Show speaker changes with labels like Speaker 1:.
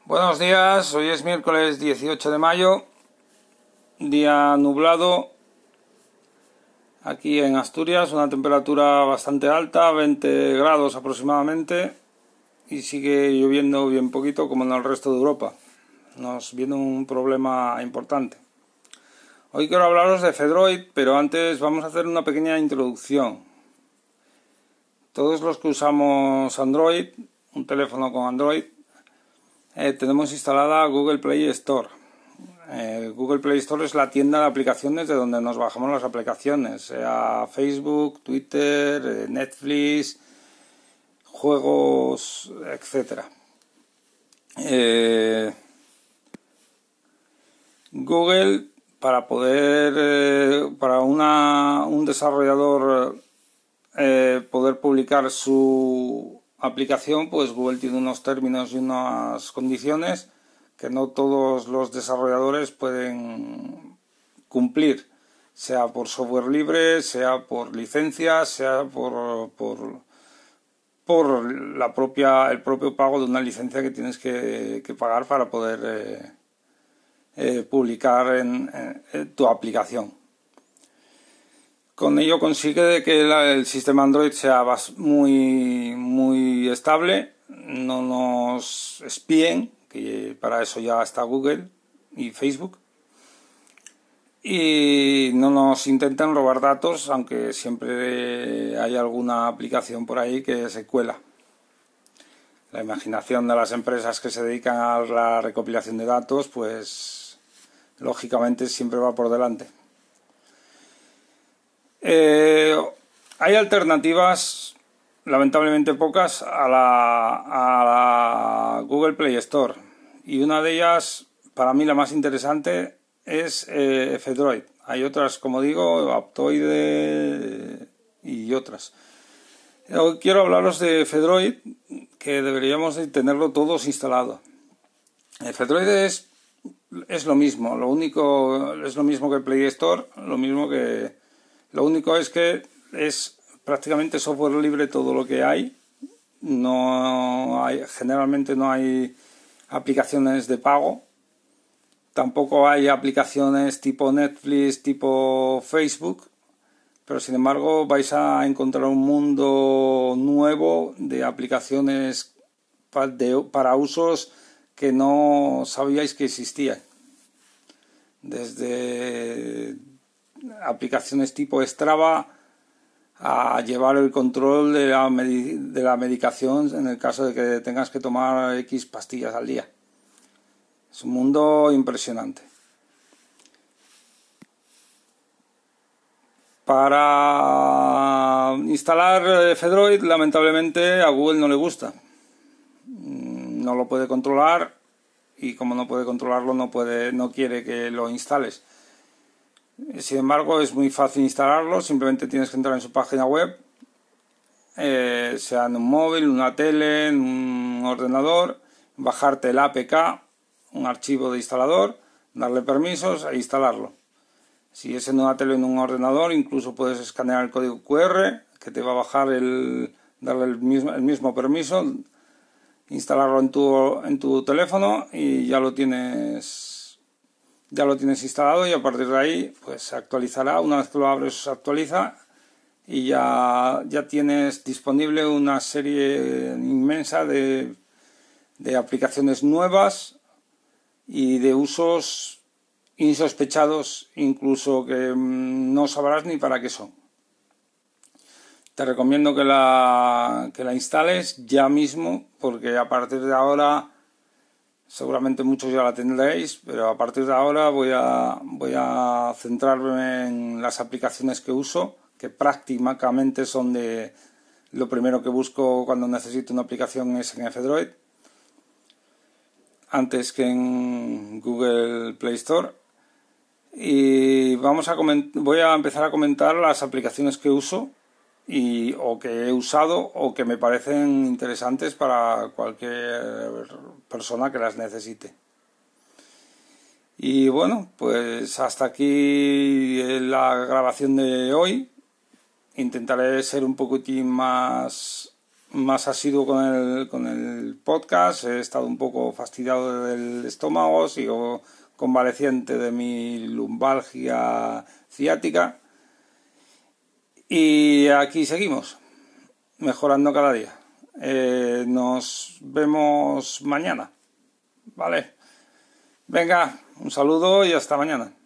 Speaker 1: Buenos días, hoy es miércoles 18 de mayo, día nublado aquí en Asturias, una temperatura bastante alta, 20 grados aproximadamente, y sigue lloviendo bien poquito como en el resto de Europa. Nos viene un problema importante. Hoy quiero hablaros de Fedroid, pero antes vamos a hacer una pequeña introducción. Todos los que usamos Android, un teléfono con Android, tenemos instalada Google Play Store. Google Play Store es la tienda de aplicaciones de donde nos bajamos las aplicaciones, sea Facebook, Twitter, Netflix, juegos, etc. Google, para un desarrollador poder publicar su aplicación, pues Google tiene unos términos y unas condiciones que no todos los desarrolladores pueden cumplir, sea por software libre, sea por licencias, sea por el propio pago de una licencia que tienes que pagar para poder publicar en tu aplicación. Con ello consigue que el sistema Android sea muy estable, no nos espíen, que para eso ya está Google y Facebook, y no nos intenten robar datos, aunque siempre hay alguna aplicación por ahí que se cuela. La imaginación de las empresas que se dedican a la recopilación de datos, pues lógicamente siempre va por delante. Hay alternativas, lamentablemente pocas, a la Google Play Store, y una de ellas, para mí la más interesante, es Fedroid. Hay otras, como digo, Aptoide y otras. Hoy quiero hablaros de Fedroid, que deberíamos de tenerlo todos instalado. Fedroid es lo mismo, es lo mismo que el Play Store, lo único es que es prácticamente software libre todo lo que hay. Generalmente no hay aplicaciones de pago. Tampoco hay aplicaciones tipo Netflix, tipo Facebook. Pero sin embargo vais a encontrar un mundo nuevo de aplicaciones para usos que no sabíais que existían. Desde aplicaciones tipo Strava a llevar el control de la medicación en el caso de que tengas que tomar X pastillas al día. Es un mundo impresionante. Para instalar Fedroid, lamentablemente a Google no le gusta. No lo puede controlar, y como no puede controlarlo, no quiere que lo instales. Sin embargo, es muy fácil instalarlo. Simplemente tienes que entrar en su página web, sea en un móvil, una tele, en un ordenador, bajarte el APK, un archivo de instalador, darle permisos e instalarlo. Si es en una tele o en un ordenador, incluso puedes escanear el código QR que te va a bajar, darle el mismo permiso, instalarlo en tu teléfono, y ya lo tienes instalado, y a partir de ahí pues se actualizará. Una vez que lo abres se actualiza y ya tienes disponible una serie inmensa de aplicaciones nuevas y de usos insospechados, incluso que no sabrás ni para qué son. Te recomiendo que la instales ya mismo, porque a partir de ahora, seguramente muchos ya la tendréis, pero a partir de ahora voy a centrarme en las aplicaciones que uso, que prácticamente son lo primero que busco cuando necesito una aplicación es en Fedroid, antes que en Google Play Store. Y voy a empezar a comentar las aplicaciones que uso o que he usado o que me parecen interesantes para cualquier persona que las necesite. Y bueno, pues hasta aquí la grabación de hoy. Intentaré ser un poquitín más más asiduo con el podcast. He estado un poco fastidiado del estómago, sigo convaleciente de mi lumbalgia ciática. Y aquí seguimos, mejorando cada día. Nos vemos mañana, ¿vale? Venga, un saludo y hasta mañana.